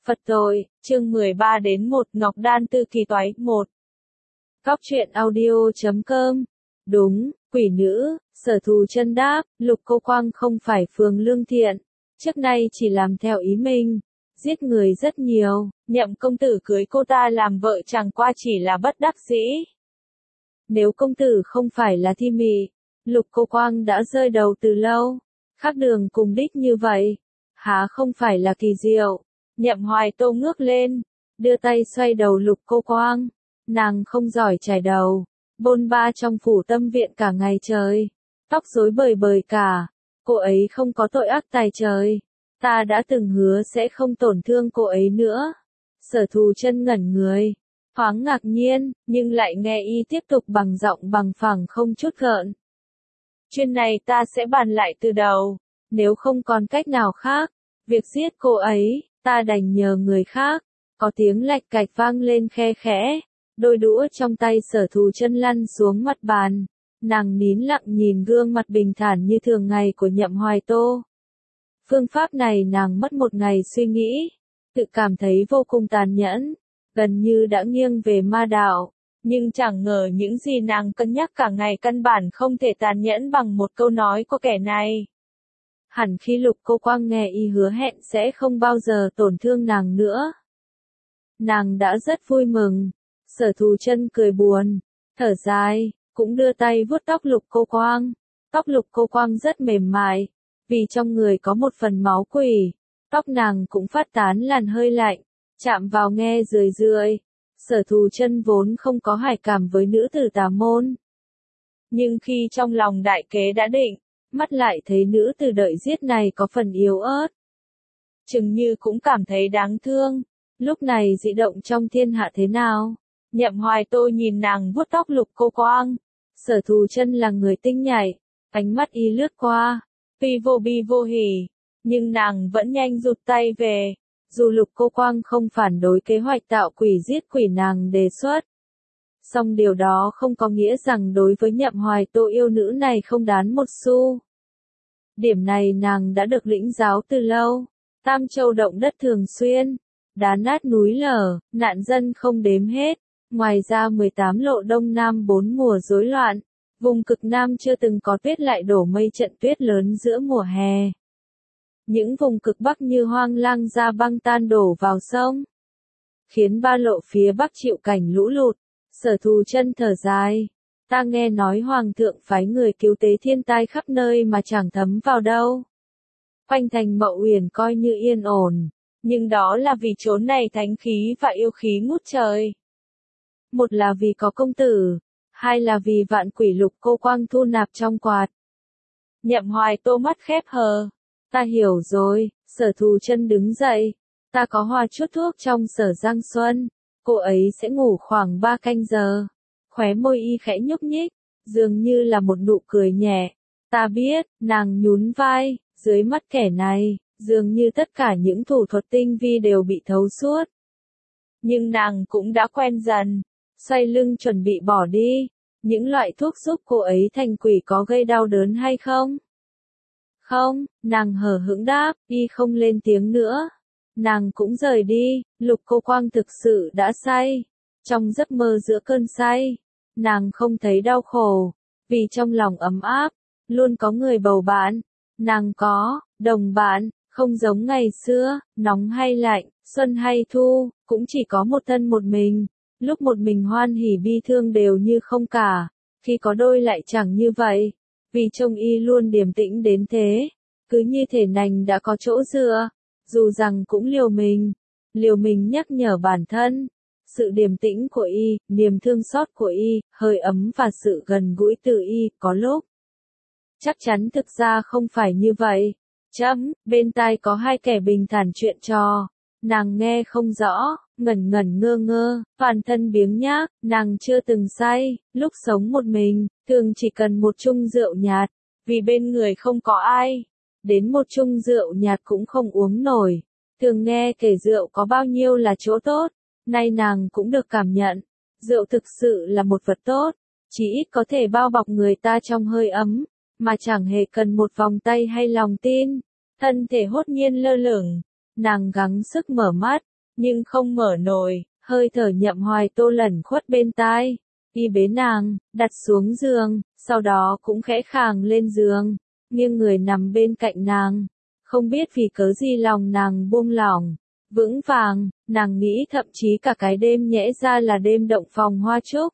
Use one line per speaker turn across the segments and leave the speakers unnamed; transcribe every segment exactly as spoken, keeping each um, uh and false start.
Phật tội, chương mười ba đến một Ngọc Đan Tư Kỳ Toái một. Góc truyện audio chấm com. Đúng, quỷ nữ, Sở Thù Chân đáp, Lục Cô Quang không phải phường lương thiện, trước nay chỉ làm theo ý mình, giết người rất nhiều, Nhậm công tử cưới cô ta làm vợ chẳng qua chỉ là bất đắc dĩ. Nếu công tử không phải là thi mị, Lục Cô Quang đã rơi đầu từ lâu, khác đường cùng đích như vậy, há không phải là kỳ diệu. Nhậm Hoài Tô ngước lên, đưa tay xoay đầu Lục Cô Quang, nàng không giỏi chải đầu, bôn ba trong phủ tâm viện cả ngày trời, tóc rối bời bời cả, cô ấy không có tội ác tài trời, ta đã từng hứa sẽ không tổn thương cô ấy nữa. Sở Thù Chân ngẩn người, thoáng ngạc nhiên, nhưng lại nghe y tiếp tục bằng giọng bằng phẳng không chút gợn. Chuyện này ta sẽ bàn lại từ đầu, nếu không còn cách nào khác, việc giết cô ấy, ta đành nhờ người khác. Có tiếng lạch cạch vang lên khe khẽ, đôi đũa trong tay Sở Thù Chân lăn xuống mặt bàn, nàng nín lặng nhìn gương mặt bình thản như thường ngày của Nhậm Hoài Tô. Phương pháp này nàng mất một ngày suy nghĩ, tự cảm thấy vô cùng tàn nhẫn, gần như đã nghiêng về ma đạo, nhưng chẳng ngờ những gì nàng cân nhắc cả ngày căn bản không thể tàn nhẫn bằng một câu nói của kẻ này. Hẳn khi Lục Cô Quang nghe y hứa hẹn sẽ không bao giờ tổn thương nàng nữa, nàng đã rất vui mừng. Sở Thù Chân cười buồn, thở dài, cũng đưa tay vuốt tóc Lục Cô Quang. Tóc Lục Cô Quang rất mềm mại, vì trong người có một phần máu quỷ, tóc nàng cũng phát tán làn hơi lạnh, chạm vào nghe rười rượi. Sở Thù Chân vốn không có hài cảm với nữ tử tà môn, nhưng khi trong lòng đại kế đã định, mắt lại thấy nữ tử đợi giết này có phần yếu ớt, chừng như cũng cảm thấy đáng thương. Lúc này dị động trong thiên hạ thế nào? Nhậm Hoài Tô nhìn nàng vuốt tóc Lục Cô Quang. Sở Thù Chân là người tinh nhạy, ánh mắt y lướt qua, tuy vô bi vô hỉ, nhưng nàng vẫn nhanh rụt tay về. Dù Lục Cô Quang không phản đối kế hoạch tạo quỷ giết quỷ nàng đề xuất, song điều đó không có nghĩa rằng đối với Nhậm Hoài Tô yêu nữ này không đán một xu. Điểm này nàng đã được lĩnh giáo từ lâu. Tam châu động đất thường xuyên, đá nát núi lở, nạn dân không đếm hết. Ngoài ra mười tám lộ đông nam bốn mùa rối loạn, vùng cực nam chưa từng có tuyết lại đổ mây trận tuyết lớn giữa mùa hè. Những vùng cực bắc như Hoang Lang Gia băng tan đổ vào sông, khiến ba lộ phía bắc chịu cảnh lũ lụt. Sở Thù Chân thở dài, ta nghe nói Hoàng thượng phái người cứu tế thiên tai khắp nơi mà chẳng thấm vào đâu. Quanh thành Mậu Uyển coi như yên ổn, nhưng đó là vì chốn này thánh khí và yêu khí ngút trời. Một là vì có công tử, hai là vì vạn quỷ Lục Cô Quang thu nạp trong quạt. Nhậm Hoài Tô mắt khép hờ, ta hiểu rồi. Sở Thù Chân đứng dậy, ta có hòa chút thuốc trong Sở Giang Xuân, cô ấy sẽ ngủ khoảng ba canh giờ. Khóe môi y khẽ nhúc nhích, dường như là một nụ cười nhẹ. Ta biết, nàng nhún vai, dưới mắt kẻ này, dường như tất cả những thủ thuật tinh vi đều bị thấu suốt. Nhưng nàng cũng đã quen dần, xoay lưng chuẩn bị bỏ đi. Những loại thuốc giúp cô ấy thành quỷ có gây đau đớn hay không? Không, nàng hờ hững đáp, y không lên tiếng nữa. Nàng cũng rời đi. Lục Cô Quang thực sự đã say. Trong giấc mơ giữa cơn say, nàng không thấy đau khổ, vì trong lòng ấm áp, luôn có người bầu bạn. Nàng có đồng bạn, không giống ngày xưa, nóng hay lạnh, xuân hay thu, cũng chỉ có một thân một mình. Lúc một mình hoan hỉ bi thương đều như không cả, khi có đôi lại chẳng như vậy. Vì trông y luôn điềm tĩnh đến thế, cứ như thể nành đã có chỗ dựa, dù rằng cũng liều mình, liều mình nhắc nhở bản thân. Sự điềm tĩnh của y, niềm thương xót của y, hơi ấm và sự gần gũi từ y, có lúc chắc chắn thực ra không phải như vậy. Chấm, bên tai có hai kẻ bình thản chuyện trò, nàng nghe không rõ, ngẩn ngẩn ngơ ngơ, toàn thân biếng nhác. Nàng chưa từng say, lúc sống một mình, thường chỉ cần một chung rượu nhạt, vì bên người không có ai, đến một chung rượu nhạt cũng không uống nổi. Thường nghe kể rượu có bao nhiêu là chỗ tốt, nay nàng cũng được cảm nhận, rượu thực sự là một vật tốt, chỉ ít có thể bao bọc người ta trong hơi ấm, mà chẳng hề cần một vòng tay hay lòng tin. Thân thể hốt nhiên lơ lửng, nàng gắng sức mở mắt, nhưng không mở nổi, hơi thở Nhậm Hoài Tô lẩn khuất bên tai. Y bế nàng, đặt xuống giường, sau đó cũng khẽ khàng lên giường, nghiêng người nằm bên cạnh nàng. Không biết vì cớ gì lòng nàng buông lỏng, vững vàng, nàng nghĩ thậm chí cả cái đêm nhẽ ra là đêm động phòng hoa trúc.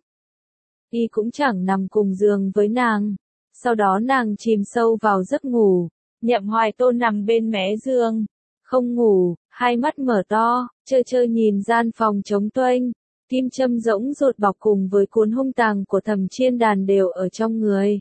Y cũng chẳng nằm cùng giường với nàng. Sau đó nàng chìm sâu vào giấc ngủ. Nhậm Hoài Tô nằm bên mé giường, không ngủ, hai mắt mở to, trơ trơ nhìn gian phòng trống tuênh. Kim châm rỗng rột bọc cùng với cuốn hung tàng của Thẩm Chiên Đàn đều ở trong người.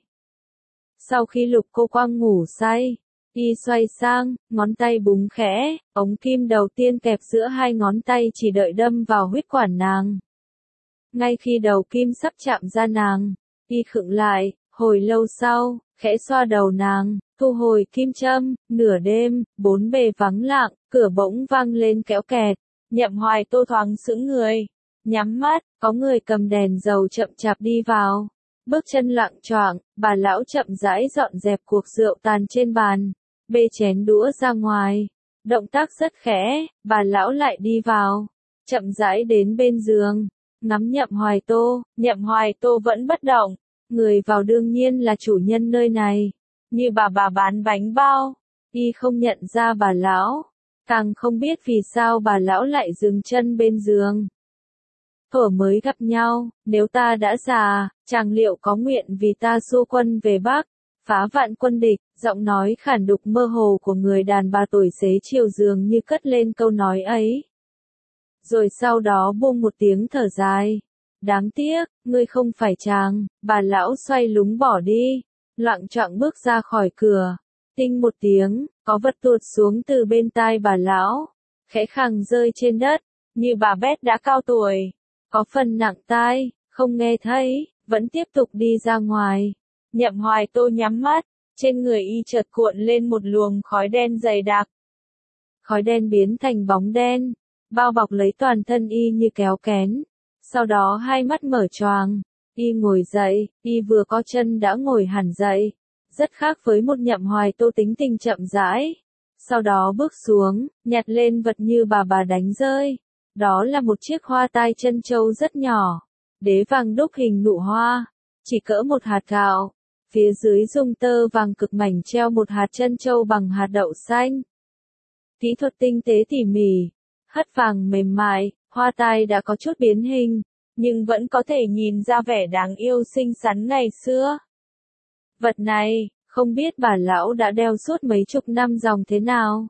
Sau khi Lục Cô Quang ngủ say, y xoay sang, ngón tay búng khẽ, ống kim đầu tiên kẹp giữa hai ngón tay chỉ đợi đâm vào huyết quản nàng. Ngay khi đầu kim sắp chạm ra nàng, y khựng lại, hồi lâu sau, khẽ xoa đầu nàng, thu hồi kim châm. Nửa đêm, bốn bề vắng lặng, cửa bỗng vang lên kéo kẹt. Nhậm Hoài Tô thoáng sững người, nhắm mắt, có người cầm đèn dầu chậm chạp đi vào. Bước chân lặng choạng, bà lão chậm rãi dọn dẹp cuộc rượu tàn trên bàn, bê chén đũa ra ngoài. Động tác rất khẽ, bà lão lại đi vào, chậm rãi đến bên giường, ngắm Nhậm Hoài Tô. Nhậm Hoài Tô vẫn bất động, người vào đương nhiên là chủ nhân nơi này, như bà bà bán bánh bao. Y không nhận ra bà lão, càng không biết vì sao bà lão lại dừng chân bên giường. Thuở mới gặp nhau, nếu ta đã già, chàng liệu có nguyện vì ta xua quân về Bắc, phá vạn quân địch. Giọng nói khản đục mơ hồ của người đàn bà tuổi xế chiều dường như cất lên câu nói ấy. Rồi sau đó buông một tiếng thở dài. Đáng tiếc, ngươi không phải chàng. Bà lão xoay lúng bỏ đi, loạng choạng bước ra khỏi cửa. Tinh một tiếng, có vật tuột xuống từ bên tai bà lão, khẽ khàng rơi trên đất, như bà Bét đã cao tuổi, có phần nặng tai, không nghe thấy, vẫn tiếp tục đi ra ngoài. Nhậm Hoài Tô nhắm mắt, trên người y chợt cuộn lên một luồng khói đen dày đặc. Khói đen biến thành bóng đen, bao bọc lấy toàn thân y như kéo kén. Sau đó hai mắt mở choàng, y ngồi dậy, y vừa có chân đã ngồi hẳn dậy. Rất khác với một Nhậm Hoài Tô tính tình chậm rãi. Sau đó bước xuống, nhặt lên vật như bà bà đánh rơi. Đó là một chiếc hoa tai chân châu rất nhỏ, đế vàng đúc hình nụ hoa, chỉ cỡ một hạt gạo. Phía dưới dùng tơ vàng cực mảnh treo một hạt chân châu bằng hạt đậu xanh. Kỹ thuật tinh tế tỉ mỉ, hất vàng mềm mại, hoa tai đã có chút biến hình, nhưng vẫn có thể nhìn ra vẻ đáng yêu xinh xắn ngày xưa. Vật này, không biết bà lão đã đeo suốt mấy chục năm dòng thế nào.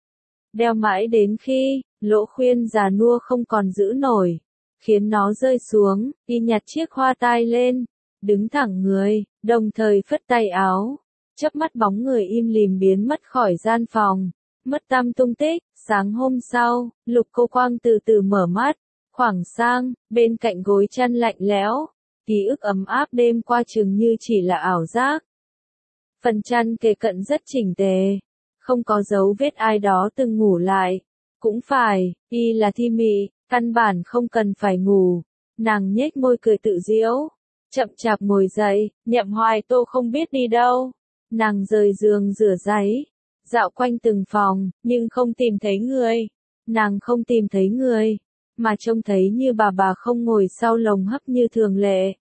Đeo mãi đến khi, lỗ khuyên già nua không còn giữ nổi, khiến nó rơi xuống, y nhặt chiếc hoa tai lên, đứng thẳng người, đồng thời phất tay áo, chớp mắt bóng người im lìm biến mất khỏi gian phòng, mất tăm tung tích. Sáng hôm sau, Lục Cô Quang từ từ mở mắt, khoảng sang, bên cạnh gối chăn lạnh lẽo, ký ức ấm áp đêm qua chừng như chỉ là ảo giác. Phần chăn kề cận rất chỉnh tề, không có dấu vết ai đó từng ngủ lại. Cũng phải, y là Thi Mị, căn bản không cần phải ngủ. Nàng nhếch môi cười tự giễu, chậm chạp ngồi dậy. Nhậm Hoài Tô không biết đi đâu. Nàng rời giường rửa ráy, dạo quanh từng phòng, nhưng không tìm thấy người. Nàng không tìm thấy người, mà trông thấy như bà bà không ngồi sau lồng hấp như thường lệ.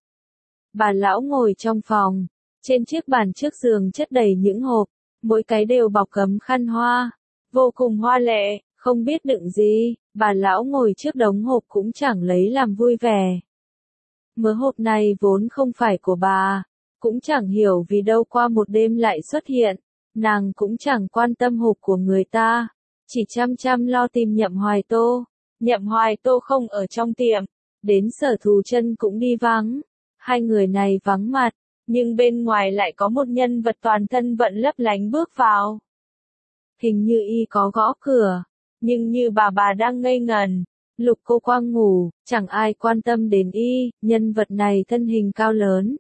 Bà lão ngồi trong phòng, trên chiếc bàn trước giường chất đầy những hộp, mỗi cái đều bọc cấm khăn hoa, vô cùng hoa lệ, không biết đựng gì. Bà lão ngồi trước đống hộp cũng chẳng lấy làm vui vẻ. Mớ hộp này vốn không phải của bà, cũng chẳng hiểu vì đâu qua một đêm lại xuất hiện. Nàng cũng chẳng quan tâm hộp của người ta, chỉ chăm chăm lo tìm Nhậm Hoài Tô. Nhậm Hoài Tô không ở trong tiệm, đến Sở Thù Chân cũng đi vắng. Hai người này vắng mặt, nhưng bên ngoài lại có một nhân vật toàn thân vận lấp lánh bước vào. Hình như y có gõ cửa, nhưng như bà bà đang ngây ngần. Lục Cô Quang ngủ, chẳng ai quan tâm đến y. Nhân vật này thân hình cao lớn,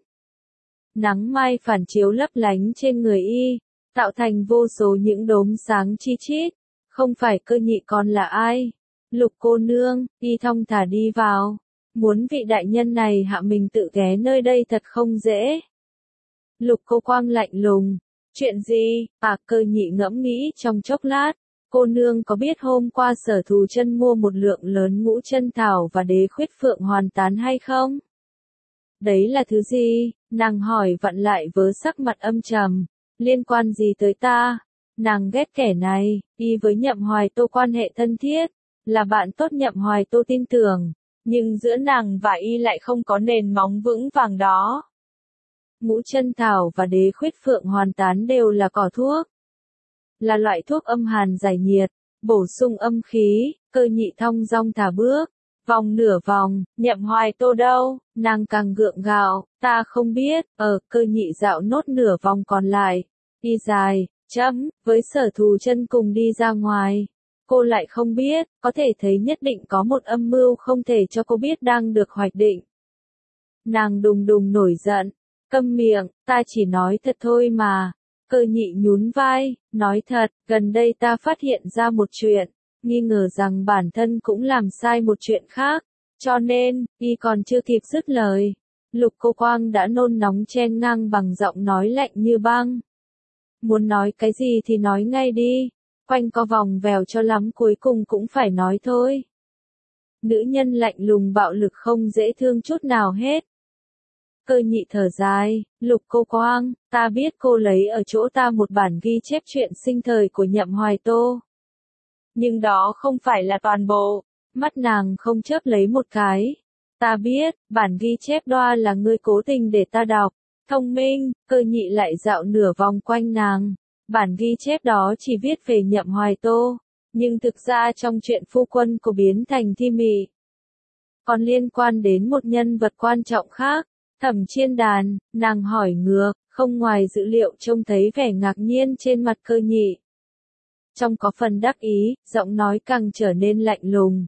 nắng mai phản chiếu lấp lánh trên người y, tạo thành vô số những đốm sáng chi chít. Không phải Cơ Nhị còn là ai? Lục cô nương. Y thong thả đi vào, muốn vị đại nhân này hạ mình tự ghé nơi đây thật không dễ. Lục Cô Quang lạnh lùng, chuyện gì? À, Cơ Nhị ngẫm nghĩ trong chốc lát, cô nương có biết hôm qua Sở Thù Chân mua một lượng lớn ngũ chân thảo và đế khuyết phượng hoàn tán hay không? Đấy là thứ gì? Nàng hỏi vặn lại với sắc mặt âm trầm. Liên quan gì tới ta? Nàng ghét kẻ này, y với Nhậm Hoài Tô quan hệ thân thiết, là bạn tốt Nhậm Hoài Tô tin tưởng, nhưng giữa nàng và y lại không có nền móng vững vàng đó. Ngũ chân thảo và đế khuyết phượng hoàn tán đều là cỏ thuốc, là loại thuốc âm hàn giải nhiệt, bổ sung âm khí. Cơ Nhị thong dong thả bước, vòng nửa vòng. Nhậm Hoài Tô đâu? Nàng càng gượng gạo, ta không biết. Ờ, Cơ Nhị dạo nốt nửa vòng còn lại, đi dài, chấm, với Sở Thù Chân cùng đi ra ngoài. Cô lại không biết, có thể thấy nhất định có một âm mưu không thể cho cô biết đang được hoạch định. Nàng đùng đùng nổi giận, câm miệng, ta chỉ nói thật thôi mà. Cơ Nhị nhún vai, nói thật, gần đây ta phát hiện ra một chuyện, nghi ngờ rằng bản thân cũng làm sai một chuyện khác, cho nên, y còn chưa kịp dứt lời. Lục Cô Quang đã nôn nóng chen ngang bằng giọng nói lạnh như băng. Muốn nói cái gì thì nói ngay đi, quanh co vòng vèo cho lắm cuối cùng cũng phải nói thôi. Nữ nhân lạnh lùng bạo lực không dễ thương chút nào hết. Cơ Nhị thở dài, Lục Cô Quang, ta biết cô lấy ở chỗ ta một bản ghi chép chuyện sinh thời của Nhậm Hoài Tô. Nhưng đó không phải là toàn bộ, mắt nàng không chớp lấy một cái. Ta biết, bản ghi chép đoa là ngươi cố tình để ta đọc. Thông minh. Cơ Nhị lại dạo nửa vòng quanh nàng. Bản ghi chép đó chỉ viết về Nhậm Hoài Tô, nhưng thực ra trong chuyện phu quân cô biến thành thi mị, còn liên quan đến một nhân vật quan trọng khác. Thẩm Chiên Đàn. Nàng hỏi ngược, không ngoài dữ liệu trông thấy vẻ ngạc nhiên trên mặt Cơ Nhị. Trong có phần đắc ý, giọng nói càng trở nên lạnh lùng.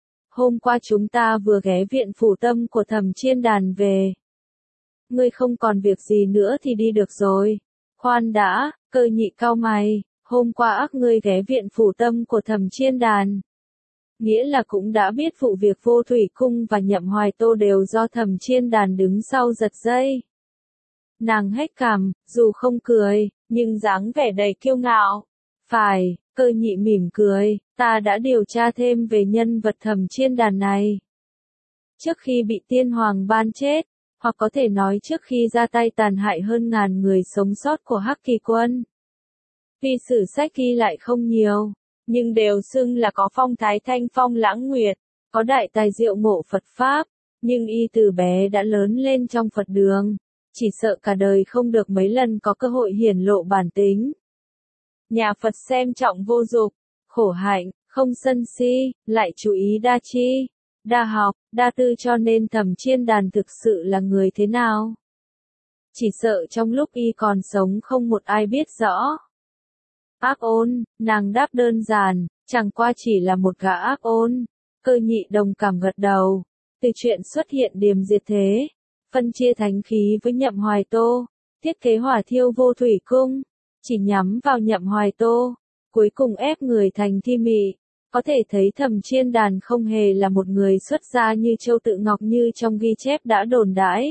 Hôm qua chúng ta vừa ghé viện phủ tâm của Thẩm Chiên Đàn về. Ngươi không còn việc gì nữa thì đi được rồi. Khoan đã. Cơ Nhị cau mày, hôm qua ác ngươi ghé viện phủ tâm của Thẩm Chiên Đàn. Nghĩa là cũng đã biết vụ việc Vô Thủy Cung và Nhậm Hoài Tô đều do Thẩm Chiên Đàn đứng sau giật dây. Nàng hét cằm, dù không cười, nhưng dáng vẻ đầy kiêu ngạo. Phải. Cơ Nhị mỉm cười, ta đã điều tra thêm về nhân vật Thẩm Chiên Đàn này. Trước khi bị tiên hoàng ban chết, hoặc có thể nói trước khi ra tay tàn hại hơn ngàn người sống sót của Hắc Kỳ Quân. Vì sử sách ghi lại không nhiều, nhưng đều xưng là có phong thái thanh phong lãng nguyệt, có đại tài diệu ngộ Phật Pháp, nhưng y từ bé đã lớn lên trong Phật đường, chỉ sợ cả đời không được mấy lần có cơ hội hiển lộ bản tính. Nhà Phật xem trọng vô dục, khổ hạnh, không sân si, lại chú ý đa chi, đa học, đa tư, cho nên Thẩm Chiên Đàn thực sự là người thế nào? Chỉ sợ trong lúc y còn sống không một ai biết rõ. Ác ôn. Nàng đáp đơn giản, chẳng qua chỉ là một gã ác ôn. Cơ Nhị đồng cảm gật đầu. Từ chuyện xuất hiện Điềm Diệt Thế, phân chia thánh khí với Nhậm Hoài Tô, thiết kế hỏa thiêu Vô Thủy Cung, chỉ nhắm vào Nhậm Hoài Tô, cuối cùng ép người thành thi mị. Có thể thấy Thẩm Chiên Đàn không hề là một người xuất gia như Châu Tự Ngọc như trong ghi chép đã đồn đãi,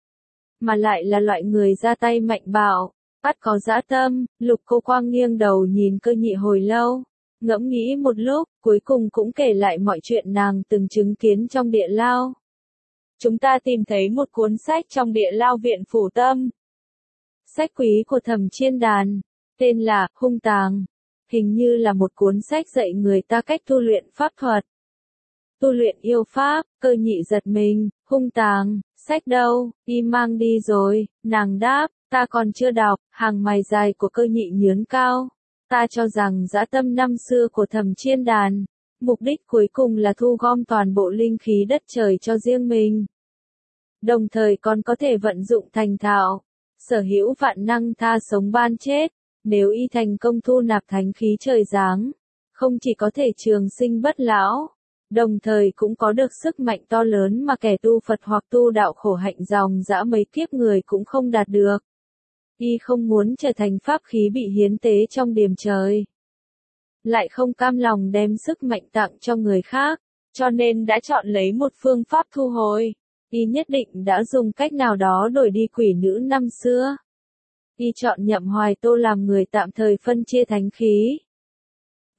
mà lại là loại người ra tay mạnh bạo, bắt có dã tâm. Lục Cô Quang nghiêng đầu nhìn Cơ Nhị hồi lâu, ngẫm nghĩ một lúc, cuối cùng cũng kể lại mọi chuyện nàng từng chứng kiến trong địa lao. Chúng ta tìm thấy một cuốn sách trong địa lao viện phủ tâm. Sách quý của Thẩm Chiên Đàn, tên là Hung Tàng. Hình như là một cuốn sách dạy người ta cách tu luyện pháp thuật. Tu luyện yêu pháp. Cơ Nhị giật mình, Hung Tàng, sách đâu? Y mang đi rồi. Nàng đáp, ta còn chưa đọc. Hàng mày dài của Cơ Nhị nhướng cao. Ta cho rằng dã tâm năm xưa của Thẩm Chiên Đàn, mục đích cuối cùng là thu gom toàn bộ linh khí đất trời cho riêng mình, đồng thời còn có thể vận dụng thành thạo, sở hữu vạn năng tha sống ban chết. Nếu y thành công thu nạp thánh khí trời giáng, không chỉ có thể trường sinh bất lão, đồng thời cũng có được sức mạnh to lớn mà kẻ tu Phật hoặc tu đạo khổ hạnh dòng dã mấy kiếp người cũng không đạt được. Y không muốn trở thành pháp khí bị hiến tế trong điềm trời, lại không cam lòng đem sức mạnh tặng cho người khác, cho nên đã chọn lấy một phương pháp thu hồi. Y nhất định đã dùng cách nào đó đổi đi quỷ nữ năm xưa. Y chọn Nhậm Hoài Tô làm người tạm thời phân chia thánh khí.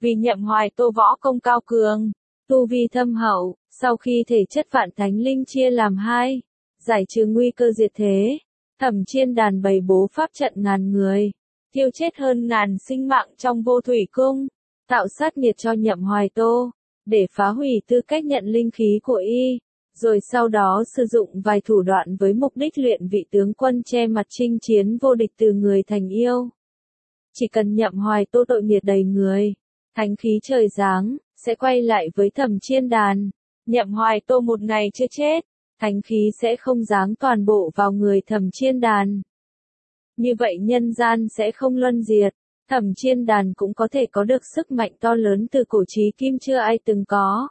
Vì Nhậm Hoài Tô võ công cao cường, tu vi thâm hậu, sau khi thể chất vạn thánh linh chia làm hai, giải trừ nguy cơ diệt thế, Thẩm Chiên Đàn bày bố pháp trận ngàn người, tiêu chết hơn ngàn sinh mạng trong Vô Thủy Cung, tạo sát nghiệt cho Nhậm Hoài Tô, để phá hủy tư cách nhận linh khí của y, rồi sau đó sử dụng vài thủ đoạn với mục đích luyện vị tướng quân che mặt chinh chiến vô địch từ người thành yêu. Chỉ cần Nhậm Hoài Tô tội nghiệt đầy người, thánh khí trời giáng, sẽ quay lại với Thẩm Chiên Đàn. Nhậm Hoài Tô một ngày chưa chết, thánh khí sẽ không giáng toàn bộ vào người Thẩm Chiên Đàn. Như vậy nhân gian sẽ không luân diệt, Thẩm Chiên Đàn cũng có thể có được sức mạnh to lớn từ cổ chí kim chưa ai từng có.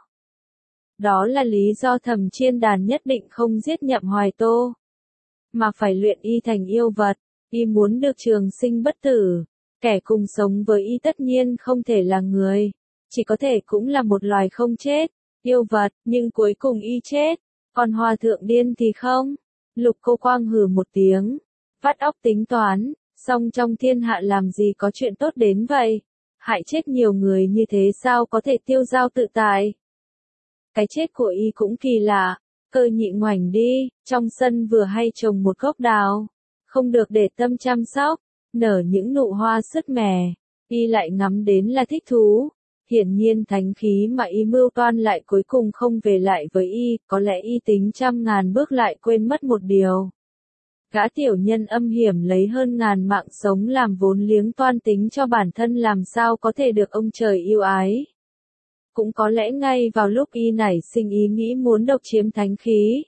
Đó là lý do Thẩm Chiên Đàn nhất định không giết Nhậm Hoài Tô, mà phải luyện y thành yêu vật. Y muốn được trường sinh bất tử, kẻ cùng sống với y tất nhiên không thể là người, chỉ có thể cũng là một loài không chết, yêu vật, nhưng cuối cùng y chết, còn Hòa Thượng Điên thì không. Lục Cô Quang hừ một tiếng, vắt óc tính toán, song trong thiên hạ làm gì có chuyện tốt đến vậy, hại chết nhiều người như thế sao có thể tiêu dao tự tại. Cái chết của y cũng kỳ lạ, Cơ Nhị ngoảnh đi, trong sân vừa hay trồng một gốc đào, không được để tâm chăm sóc, nở những nụ hoa sứt mẻ, y lại ngắm đến là thích thú. Hiển nhiên thánh khí mà y mưu toan lại cuối cùng không về lại với y, có lẽ y tính trăm ngàn bước lại quên mất một điều. Gã tiểu nhân âm hiểm lấy hơn ngàn mạng sống làm vốn liếng toan tính cho bản thân làm sao có thể được ông trời yêu ái. Cũng có lẽ ngay vào lúc y nảy sinh ý nghĩ muốn độc chiếm thánh khí,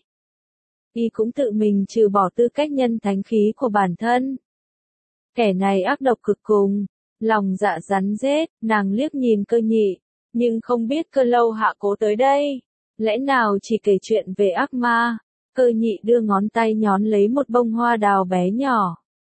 y cũng tự mình trừ bỏ tư cách nhân thánh khí của bản thân. Kẻ này ác độc cực cùng, lòng dạ rắn rết, nàng liếc nhìn Cơ Nhị, nhưng không biết Cơ Lâu Hạ Cố tới đây, lẽ nào chỉ kể chuyện về ác ma. Cơ Nhị đưa ngón tay nhón lấy một bông hoa đào bé nhỏ.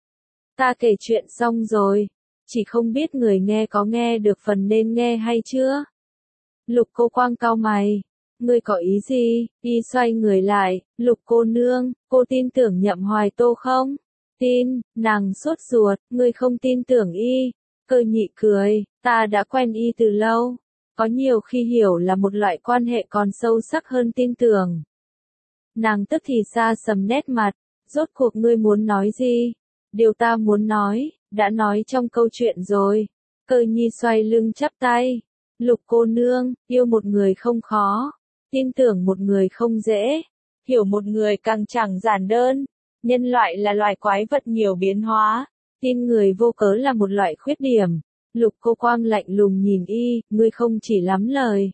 Ta kể chuyện xong rồi, chỉ không biết người nghe có nghe được phần nên nghe hay chưa? Lục Cô Quang cau mày, ngươi có ý gì? Y xoay người lại, Lục cô nương, cô tin tưởng Nhậm Hoài Tô không? Tin, nàng sốt ruột, ngươi không tin tưởng y. Cơ Nhị cười, ta đã quen y từ lâu, có nhiều khi hiểu là một loại quan hệ còn sâu sắc hơn tin tưởng. Nàng tức thì xa sầm nét mặt, rốt cuộc ngươi muốn nói gì? Điều ta muốn nói, đã nói trong câu chuyện rồi. Cơ Nhi xoay lưng chắp tay, Lục cô nương, yêu một người không khó, tin tưởng một người không dễ, hiểu một người càng chẳng giản đơn. Nhân loại là loài quái vật nhiều biến hóa, tin người vô cớ là một loại khuyết điểm. Lục Cô Quang lạnh lùng nhìn y, ngươi không chỉ lắm lời,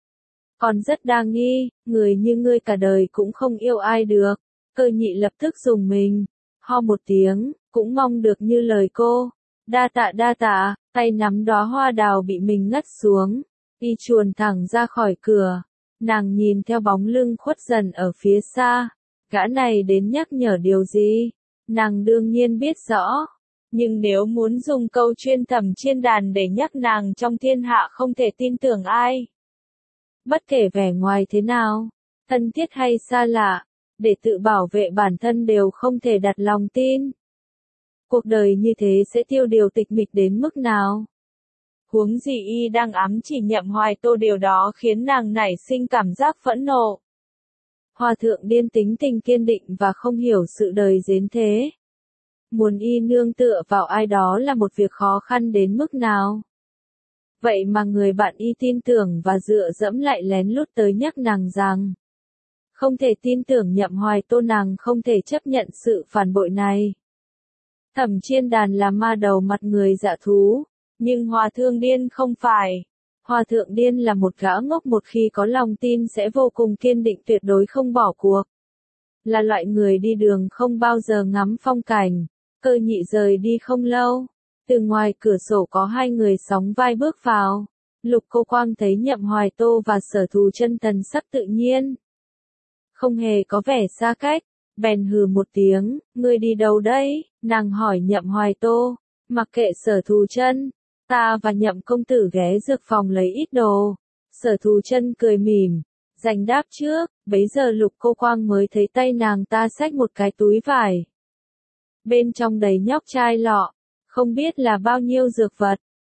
còn rất đa nghi, người như ngươi cả đời cũng không yêu ai được. Cơ Nhị lập tức dùng mình, ho một tiếng, cũng mong được như lời cô. Đa tạ đa tạ, tay nắm đóa hoa đào bị mình ngắt xuống, y chuồn thẳng ra khỏi cửa. Nàng nhìn theo bóng lưng khuất dần ở phía xa, gã này đến nhắc nhở điều gì, nàng đương nhiên biết rõ. Nhưng nếu muốn dùng câu chuyên Thẩm Chiên Đàn để nhắc nàng trong thiên hạ không thể tin tưởng ai, bất kể vẻ ngoài thế nào, thân thiết hay xa lạ, để tự bảo vệ bản thân đều không thể đặt lòng tin. Cuộc đời như thế sẽ tiêu điều tịch mịch đến mức nào? Huống gì y đang ám chỉ Nhậm Hoài Tô, điều đó khiến nàng nảy sinh cảm giác phẫn nộ. Hòa Thượng Điên tính tình kiên định và không hiểu sự đời dến thế. Muốn y nương tựa vào ai đó là một việc khó khăn đến mức nào. Vậy mà người bạn y tin tưởng và dựa dẫm lại lén lút tới nhắc nàng rằng không thể tin tưởng Nhậm Hoài Tô, nàng không thể chấp nhận sự phản bội này. Thẩm Chiên Đàn là ma đầu mặt người dạ thú, nhưng Hòa Thượng Điên không phải. Hòa Thượng Điên là một gã ngốc, một khi có lòng tin sẽ vô cùng kiên định, tuyệt đối không bỏ cuộc. Là loại người đi đường không bao giờ ngắm phong cảnh. Cơ Nhị rời đi không lâu, từ ngoài cửa sổ có hai người sóng vai bước vào. Lục Cô Quang thấy Nhậm Hoài Tô và Sở Thù Chân thần sắc tự nhiên, không hề có vẻ xa cách, bèn hừ một tiếng, ngươi đi đâu đấy? Nàng hỏi Nhậm Hoài Tô. Mặc kệ Sở Thù Chân, ta và Nhậm công tử ghé dược phòng lấy ít đồ. Sở Thù Chân cười mỉm, giành đáp trước. Bấy giờ Lục Cô Quang mới thấy tay nàng ta xách một cái túi vải, bên trong đầy nhóc chai lọ, không biết là bao nhiêu dược vật.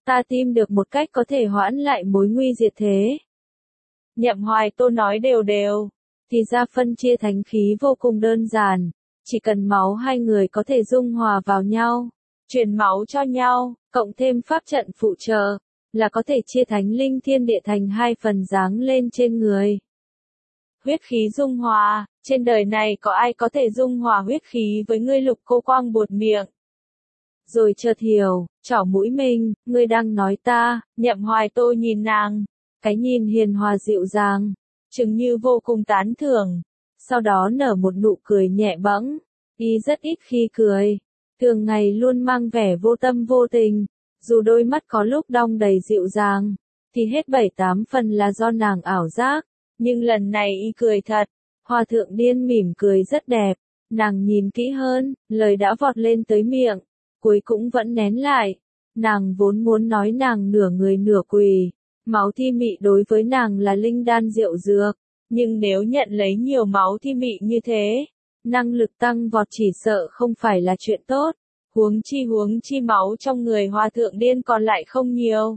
Ta tìm được một cách có thể hoãn lại mối nguy diệt thế. Nhậm Hoài Tô nói đều đều. Thì ra phân chia thánh khí vô cùng đơn giản. Chỉ cần máu hai người có thể dung hòa vào nhau, truyền máu cho nhau, cộng thêm pháp trận phụ trợ, là có thể chia thánh linh thiên địa thành hai phần giáng lên trên người. Huyết khí dung hòa, trên đời này có ai có thể dung hòa huyết khí với ngươi? Lục Cô Quang buột miệng. Rồi chợt hiểu, trỏ mũi mình, ngươi đang nói ta. Nhậm Hoài Tô nhìn nàng, cái nhìn hiền hòa dịu dàng, chừng như vô cùng tán thưởng. Sau đó nở một nụ cười nhẹ bẫng, y rất ít khi cười, thường ngày luôn mang vẻ vô tâm vô tình, dù đôi mắt có lúc đong đầy dịu dàng, thì hết bảy tám phần là do nàng ảo giác, nhưng lần này y cười thật. Hòa thượng điên mỉm cười rất đẹp, nàng nhìn kỹ hơn, lời đã vọt lên tới miệng, cuối cũng vẫn nén lại. Nàng vốn muốn nói nàng nửa người nửa quỷ, máu thi mị đối với nàng là linh đan diệu dược, nhưng nếu nhận lấy nhiều máu thi mị như thế, năng lực tăng vọt chỉ sợ không phải là chuyện tốt, huống chi huống chi máu trong người hòa thượng điên còn lại không nhiều.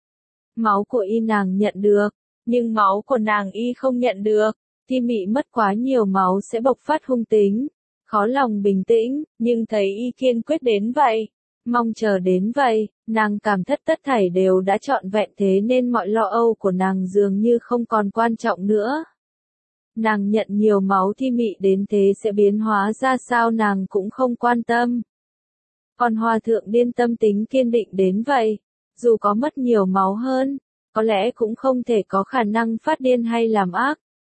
Máu của y nàng nhận được, nhưng máu của nàng y không nhận được, thi mị mất quá nhiều máu sẽ bộc phát hung tính, khó lòng bình tĩnh, nhưng thấy y kiên quyết đến vậy, mong chờ đến vậy, nàng cảm thất tất thảy đều đã trọn vẹn, thế nên mọi lo âu của nàng dường như không còn quan trọng nữa. Nàng nhận nhiều máu thi mị đến thế sẽ biến hóa ra sao nàng cũng không quan tâm. Còn hòa thượng điên tâm tính kiên định đến vậy, dù có mất nhiều máu hơn, có lẽ cũng không thể có khả năng phát điên hay làm ác.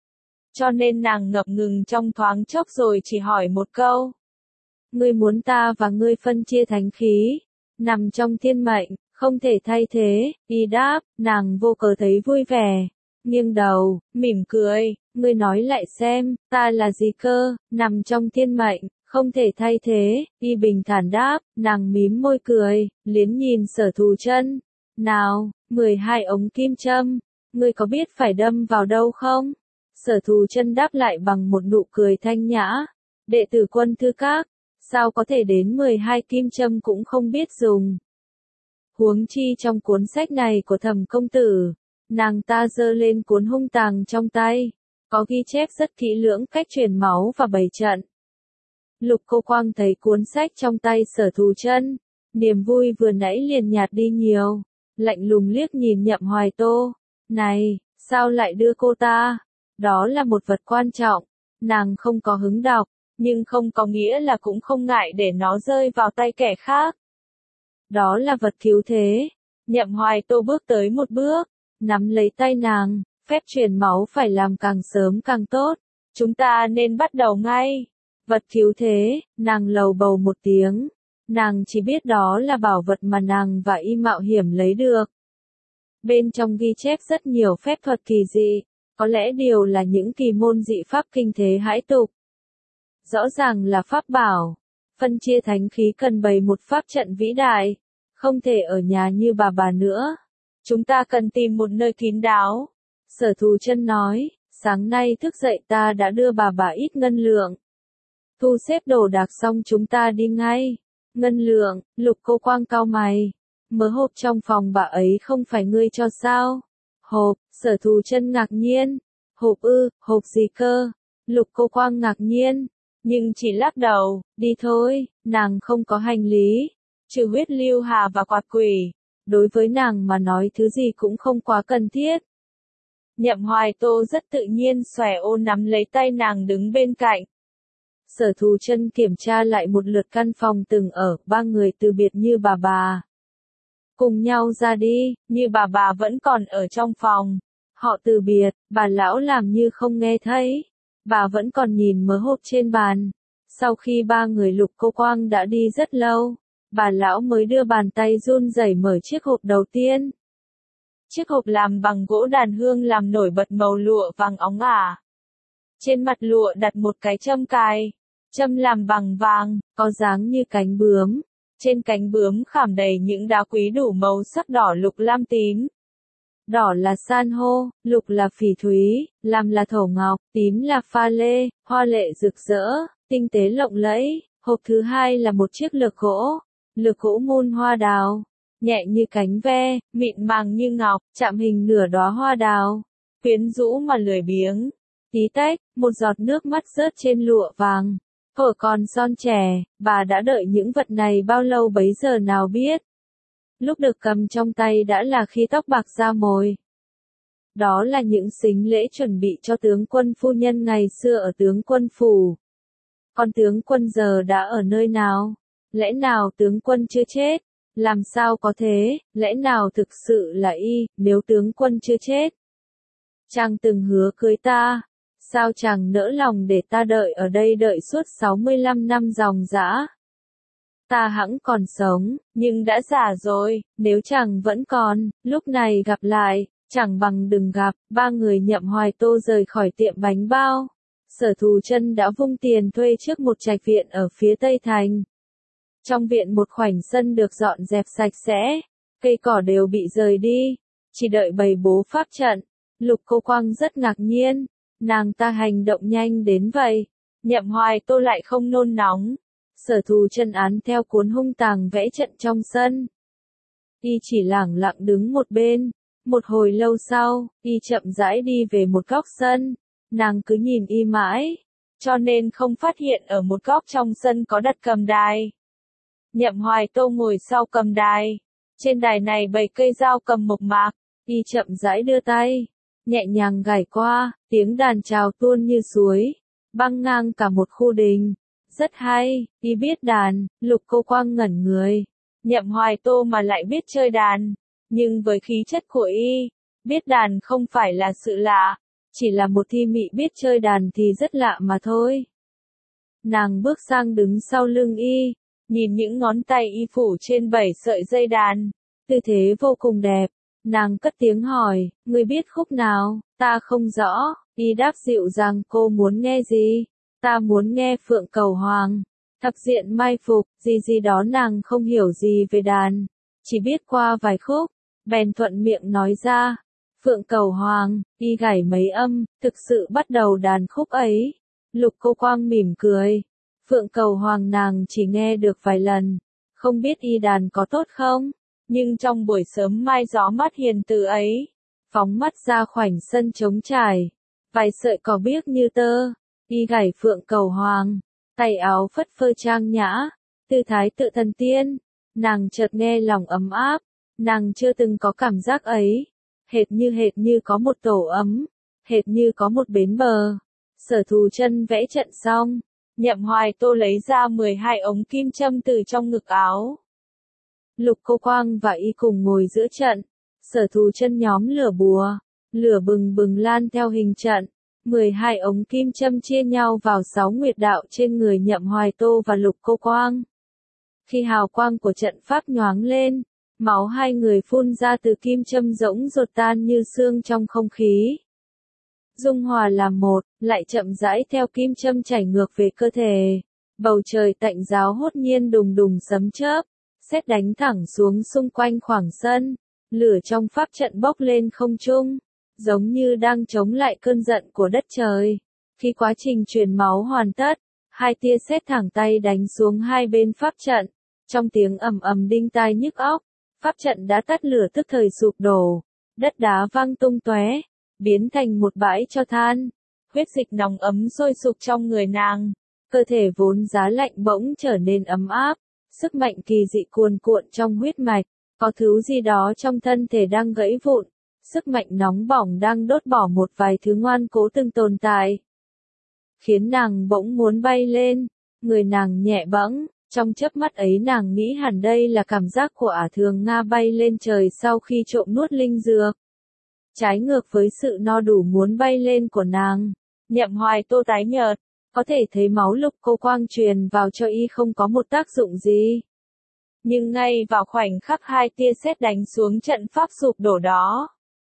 Cho nên nàng ngập ngừng trong thoáng chốc rồi chỉ hỏi một câu. Ngươi muốn ta và ngươi phân chia thánh khí, nằm trong thiên mệnh, không thể thay thế. Y đáp, nàng vô cớ thấy vui vẻ, nghiêng đầu, mỉm cười, ngươi nói lại xem, ta là gì cơ? Nằm trong thiên mệnh, không thể thay thế. Y bình thản đáp, nàng mím môi cười, liến nhìn Sở Thù Chân. Nào, mười hai ống kim châm, ngươi có biết phải đâm vào đâu không? Sở Thù Chân đáp lại bằng một nụ cười thanh nhã. Đệ tử Quân Thư Các, sao có thể đến mười hai kim châm cũng không biết dùng. Huống chi trong cuốn sách này của Thẩm công tử, nàng ta giơ lên cuốn hung tàng trong tay, có ghi chép rất kỹ lưỡng cách truyền máu và bày trận. Lục Cô Quang thấy cuốn sách trong tay Sở Thù Chân, niềm vui vừa nãy liền nhạt đi nhiều, lạnh lùng liếc nhìn Nhậm Hoài Tô. Này, sao lại đưa cô ta? Đó là một vật quan trọng, nàng không có hứng đọc, nhưng không có nghĩa là cũng không ngại để nó rơi vào tay kẻ khác. Đó là vật cứu thế. Nhậm Hoài Tô bước tới một bước, nắm lấy tay nàng, phép truyền máu phải làm càng sớm càng tốt, chúng ta nên bắt đầu ngay. Vật cứu thế, nàng lầu bầu một tiếng, nàng chỉ biết đó là bảo vật mà nàng và y mạo hiểm lấy được. Bên trong ghi chép rất nhiều phép thuật kỳ dị, có lẽ đều là những kỳ môn dị pháp kinh thế hãi tục. Rõ ràng là pháp bảo, phân chia thánh khí cần bày một pháp trận vĩ đại, không thể ở nhà như bà bà nữa. Chúng ta cần tìm một nơi kín đáo. Sở Thù Chân nói, sáng nay thức dậy ta đã đưa bà bà ít ngân lượng. Thu xếp đồ đạc xong chúng ta đi ngay. Ngân lượng, Lục Cô Quang cau mày. Mớ hộp trong phòng bà ấy không phải ngươi cho sao? Hộp, Sở Thù Chân ngạc nhiên. Hộp ư, hộp gì cơ? Lục Cô Quang ngạc nhiên, nhưng chỉ lắc đầu, đi thôi, nàng không có hành lý, trừ huyết lưu hà và quạt quỷ. Đối với nàng mà nói thứ gì cũng không quá cần thiết. Nhậm Hoài Tô rất tự nhiên xòe ô nắm lấy tay nàng đứng bên cạnh. Sở Thù Chân kiểm tra lại một lượt căn phòng từng ở, ba người từ biệt như bà bà. Cùng nhau ra đi, như bà bà vẫn còn ở trong phòng. Họ từ biệt, bà lão làm như không nghe thấy. Bà vẫn còn nhìn mớ hộp trên bàn. Sau khi ba người Lục Cô Quang đã đi rất lâu, bà lão mới đưa bàn tay run rẩy mở chiếc hộp đầu tiên. Chiếc hộp làm bằng gỗ đàn hương làm nổi bật màu lụa vàng óng ả. Trên mặt lụa đặt một cái châm cài. Châm làm bằng vàng, có dáng như cánh bướm. Trên cánh bướm khảm đầy những đá quý đủ màu sắc đỏ lục lam tím. Đỏ là san hô, lục là phỉ thúy, lam là thổ ngọc, tím là pha lê, hoa lệ rực rỡ, tinh tế lộng lẫy. Hộp thứ hai là một chiếc lược gỗ, lược gỗ mun hoa đào. nhẹ như cánh ve, mịn màng như ngọc, chạm hình nửa đóa hoa đào, quyến rũ mà lười biếng. Tí tách, một giọt nước mắt rớt trên lụa vàng. Thuở còn son trẻ, bà đã đợi những vật này bao lâu bấy giờ nào biết. Lúc được cầm trong tay đã là khi tóc bạc da mồi. Đó là những sính lễ chuẩn bị cho tướng quân phu nhân ngày xưa ở tướng quân phủ. Còn tướng quân giờ đã ở nơi nào? Lẽ nào tướng quân chưa chết? Làm sao có thế, lẽ nào thực sự là y, nếu tướng quân chưa chết? Chàng từng hứa cưới ta, sao chàng nỡ lòng để ta đợi ở đây đợi suốt sáu mươi lăm năm dòng dã? Ta hẵng còn sống, nhưng đã già rồi, nếu chàng vẫn còn, lúc này gặp lại, chẳng bằng đừng gặp. Ba người Nhậm Hoài Tô rời khỏi tiệm bánh bao. Sở Thù Chân đã vung tiền thuê trước một trạch viện ở phía Tây Thành. Trong viện một khoảnh sân được dọn dẹp sạch sẽ, cây cỏ đều bị rời đi, chỉ đợi bày bố pháp trận. Lục Cô Quang rất ngạc nhiên, nàng ta hành động nhanh đến vậy, Nhậm Hoài Tô lại không nôn nóng. Sở Thù Chân án theo cuốn hung tàng vẽ trận trong sân. Y chỉ lẳng lặng đứng một bên, một hồi lâu sau, y chậm rãi đi về một góc sân, nàng cứ nhìn y mãi, cho nên không phát hiện ở một góc trong sân có đặt cầm đài. Nhậm Hoài Tô ngồi sau cầm đài, trên đài này bày cây dao cầm mộc mạc, y chậm rãi đưa tay, nhẹ nhàng gảy qua, tiếng đàn trào tuôn như suối, băng ngang cả một khu đình. Rất hay, y biết đàn. Lục Cô Quang ngẩn người. Nhậm Hoài Tô mà lại biết chơi đàn, nhưng với khí chất của y, biết đàn không phải là sự lạ, chỉ là một thi mị biết chơi đàn thì rất lạ mà thôi. Nàng bước sang đứng sau lưng y, nhìn những ngón tay y phủ trên bảy sợi dây đàn, tư thế vô cùng đẹp. Nàng cất tiếng hỏi, ngươi biết khúc nào? Ta không rõ. Y đáp dịu dàng, cô muốn nghe gì? Ta muốn nghe Phượng Cầu Hoàng, Thập Diện Mai Phục, gì gì đó. Nàng không hiểu gì về đàn, chỉ biết qua vài khúc, bèn thuận miệng nói ra. Phượng Cầu Hoàng, y gảy mấy âm, thực sự bắt đầu đàn khúc ấy. Lục Cô Quang mỉm cười. Phượng Cầu Hoàng nàng chỉ nghe được vài lần, không biết y đàn có tốt không, nhưng trong buổi sớm mai gió mát hiền từ ấy, phóng mắt ra khoảnh sân trống trải, vài sợi cỏ biếc như tơ, y gảy Phượng Cầu Hoàng, tay áo phất phơ trang nhã, tư thái tự thần tiên, nàng chợt nghe lòng ấm áp, nàng chưa từng có cảm giác ấy, hệt như hệt như có một tổ ấm, hệt như có một bến bờ. Sở Thù Chân vẽ trận xong, Nhậm Hoài Tô lấy ra mười hai ống kim châm từ trong ngực áo. Lục Cô Quang và y cùng ngồi giữa trận, Sở Thù Chân nhóm lửa bùa, lửa bừng bừng lan theo hình trận. mười hai ống kim châm chia nhau vào sáu nguyệt đạo trên người Nhậm Hoài Tô và Lục Cô Quang. Khi hào quang của trận pháp nhoáng lên, máu hai người phun ra từ kim châm rỗng rột tan như sương trong không khí. Dung hòa làm một, lại chậm rãi theo kim châm chảy ngược về cơ thể. Bầu trời tạnh giáo hốt nhiên đùng đùng sấm chớp, sét đánh thẳng xuống xung quanh khoảng sân. Lửa trong pháp trận bốc lên không trung, giống như đang chống lại cơn giận của đất trời. Khi quá trình truyền máu hoàn tất, hai tia sét thẳng tay đánh xuống hai bên pháp trận. Trong tiếng ầm ầm đinh tai nhức óc, pháp trận đã tắt lửa tức thời sụp đổ, đất đá văng tung tóe, biến thành một bãi tro than. Huyết dịch nóng ấm sôi sục trong người nàng, cơ thể vốn giá lạnh bỗng trở nên ấm áp, sức mạnh kỳ dị cuồn cuộn trong huyết mạch, có thứ gì đó trong thân thể đang gãy vụn, sức mạnh nóng bỏng đang đốt bỏ một vài thứ ngoan cố từng tồn tại, khiến nàng bỗng muốn bay lên, người nàng nhẹ bẫng. Trong chớp mắt ấy nàng nghĩ hẳn đây là cảm giác của Ả Thường Nga bay lên trời sau khi trộm nuốt linh dược. Trái ngược với sự no đủ muốn bay lên của nàng, Nhậm Hoài Tô tái nhợt, có thể thấy máu Lục Cô Quang truyền vào cho y không có một tác dụng gì. Nhưng ngay vào khoảnh khắc hai tia sét đánh xuống trận pháp sụp đổ đó,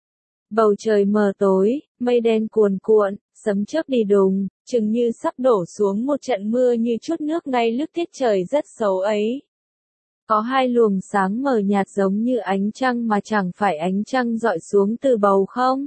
bầu trời mờ tối, mây đen cuồn cuộn, sấm chớp đi đùng, chừng như sắp đổ xuống một trận mưa như chút nước ngay lúc tiết trời rất xấu ấy. Có hai luồng sáng mờ nhạt giống như ánh trăng mà chẳng phải ánh trăng rọi xuống từ bầu không.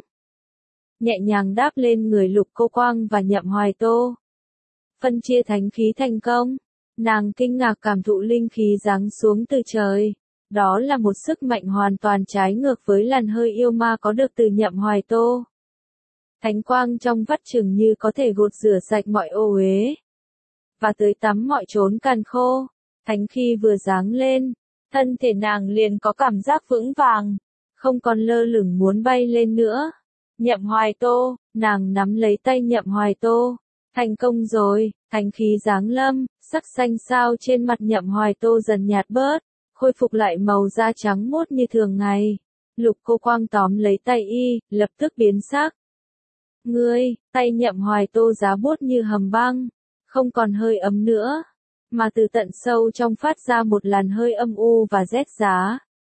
Nhẹ nhàng đáp lên người Lục Cô Quang và Nhậm Hoài Tô. Phân chia thánh khí thành công, nàng kinh ngạc cảm thụ linh khí giáng xuống từ trời. Đó là một sức mạnh hoàn toàn trái ngược với làn hơi yêu ma có được từ Nhậm Hoài Tô. Thánh quang trong vắt chừng như có thể gột rửa sạch mọi ô uế và tưới tắm mọi chốn cằn khô. Thánh khi vừa giáng lên, thân thể nàng liền có cảm giác vững vàng, không còn lơ lửng muốn bay lên nữa. Nhậm Hoài Tô, nàng nắm lấy tay Nhậm Hoài Tô. Thành công rồi, thánh khí giáng lâm, sắc xanh xao trên mặt Nhậm Hoài Tô dần nhạt bớt, khôi phục lại màu da trắng muốt như thường ngày. Lục Cô Quang tóm lấy tay y, lập tức biến sắc. Ngươi, tay Nhậm Hoài Tô giá buốt như hầm băng, không còn hơi ấm nữa, mà từ tận sâu trong phát ra một làn hơi âm u và rét giá.